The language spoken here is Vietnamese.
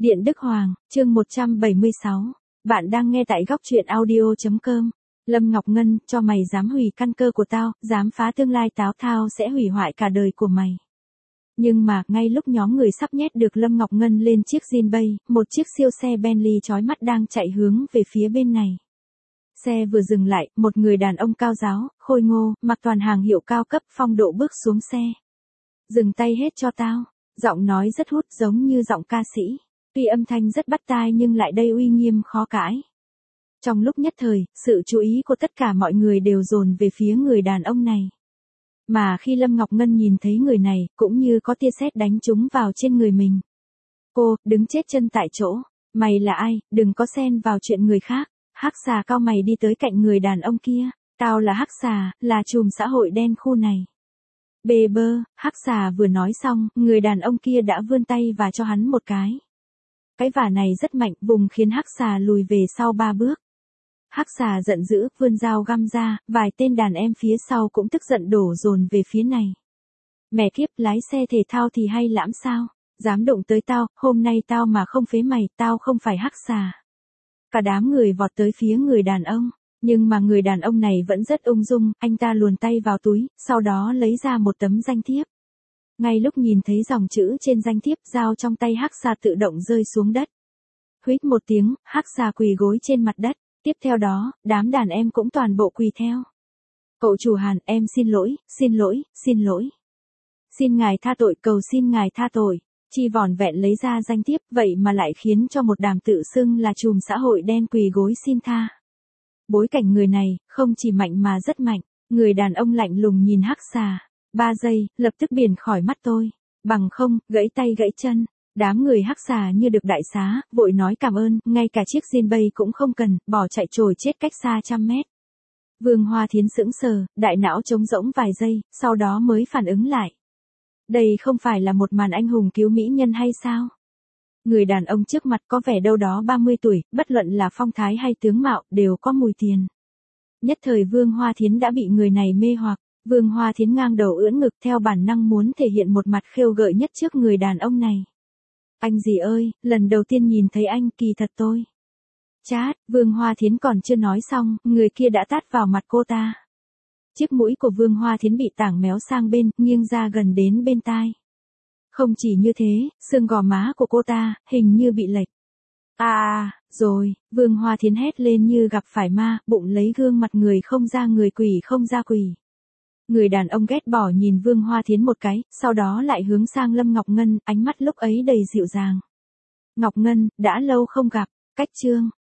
Điện Đức Hoàng, chương 176. Bạn đang nghe tại góc truyện audio.com. Lâm Ngọc Ngân, cho mày dám hủy căn cơ của tao, dám phá tương lai tao sẽ hủy hoại cả đời của mày. Nhưng mà, ngay lúc nhóm người sắp nhét được Lâm Ngọc Ngân lên chiếc Jinbei, một chiếc siêu xe Bentley chói mắt đang chạy hướng về phía bên này. Xe vừa dừng lại, một người đàn ông cao ráo, khôi ngô, mặc toàn hàng hiệu cao cấp phong độ bước xuống xe. Dừng tay hết cho tao. Giọng nói rất hút giống như giọng ca sĩ. Tuy âm thanh rất bắt tai nhưng lại đầy uy nghiêm khó cãi. Trong lúc nhất thời, sự chú ý của tất cả mọi người đều dồn về phía người đàn ông này. Mà khi Lâm Ngọc Ngân nhìn thấy người này, cũng như có tia sét đánh trúng vào trên người mình. Cô, đứng chết chân tại chỗ. Mày là ai, đừng có xen vào chuyện người khác. Hắc xà cao mày đi tới cạnh người đàn ông kia. Tao là Hắc xà, là trùm xã hội đen khu này. Bê bơ, Hắc xà vừa nói xong, người đàn ông kia đã vươn tay và cho hắn một cái. Cái vả này rất mạnh, vùng khiến Hắc xà lùi về sau 3 bước. Hắc xà giận dữ, vươn dao găm ra, vài tên đàn em phía sau cũng tức giận đổ dồn về phía này. Mẹ kiếp, lái xe thể thao thì hay lắm sao? Dám đụng tới tao, hôm nay tao mà không phế mày, tao không phải Hắc xà. Cả đám người vọt tới phía người đàn ông. Nhưng mà người đàn ông này vẫn rất ung dung, anh ta luồn tay vào túi, sau đó lấy ra một tấm danh thiếp. Ngay lúc nhìn thấy dòng chữ trên danh thiếp, dao trong tay Hắc xà tự động rơi xuống đất. Huýt một tiếng, Hắc xà quỳ gối trên mặt đất, tiếp theo đó, đám đàn em cũng toàn bộ quỳ theo. Cậu chủ Hàn, em xin lỗi, xin lỗi, xin lỗi. Xin ngài tha tội, cầu xin ngài tha tội. Chi vỏn vẹn lấy ra danh thiếp, vậy mà lại khiến cho một đàm tự xưng là trùm xã hội đen quỳ gối xin tha. Bối cảnh người này, không chỉ mạnh mà rất mạnh. Người đàn ông lạnh lùng nhìn Hắc xà. 3 giây, lập tức biển khỏi mắt tôi. Bằng không, gãy tay gãy chân. Đám người Hắc xà như được đại xá, vội nói cảm ơn, ngay cả chiếc Jinbei cũng không cần, bỏ chạy trồi chết cách xa trăm mét. Vương Hoa Thiến sững sờ, đại não trống rỗng vài giây, sau đó mới phản ứng lại. Đây không phải là một màn anh hùng cứu mỹ nhân hay sao? Người đàn ông trước mặt có vẻ đâu đó 30 tuổi, bất luận là phong thái hay tướng mạo, đều có mùi tiền. Nhất thời Vương Hoa Thiến đã bị người này mê hoặc. Vương Hoa Thiến ngang đầu ưỡn ngực theo bản năng muốn thể hiện một mặt khêu gợi nhất trước người đàn ông này. Anh gì ơi, lần đầu tiên nhìn thấy anh, kỳ thật tôi. Chát, Vương Hoa Thiến còn chưa nói xong, người kia đã tát vào mặt cô ta. Chiếc mũi của Vương Hoa Thiến bị tảng méo sang bên, nghiêng ra gần đến bên tai. Không chỉ như thế, xương gò má của cô ta, hình như bị lệch. Rồi, Vương Hoa Thiến hét lên như gặp phải ma, bụng lấy gương mặt người không ra người quỷ không ra quỷ. Người đàn ông ghét bỏ nhìn Vương Hoa Thiến một cái, sau đó lại hướng sang Lâm Ngọc Ngân, ánh mắt lúc ấy đầy dịu dàng. Ngọc Ngân, đã lâu không gặp, cách chương.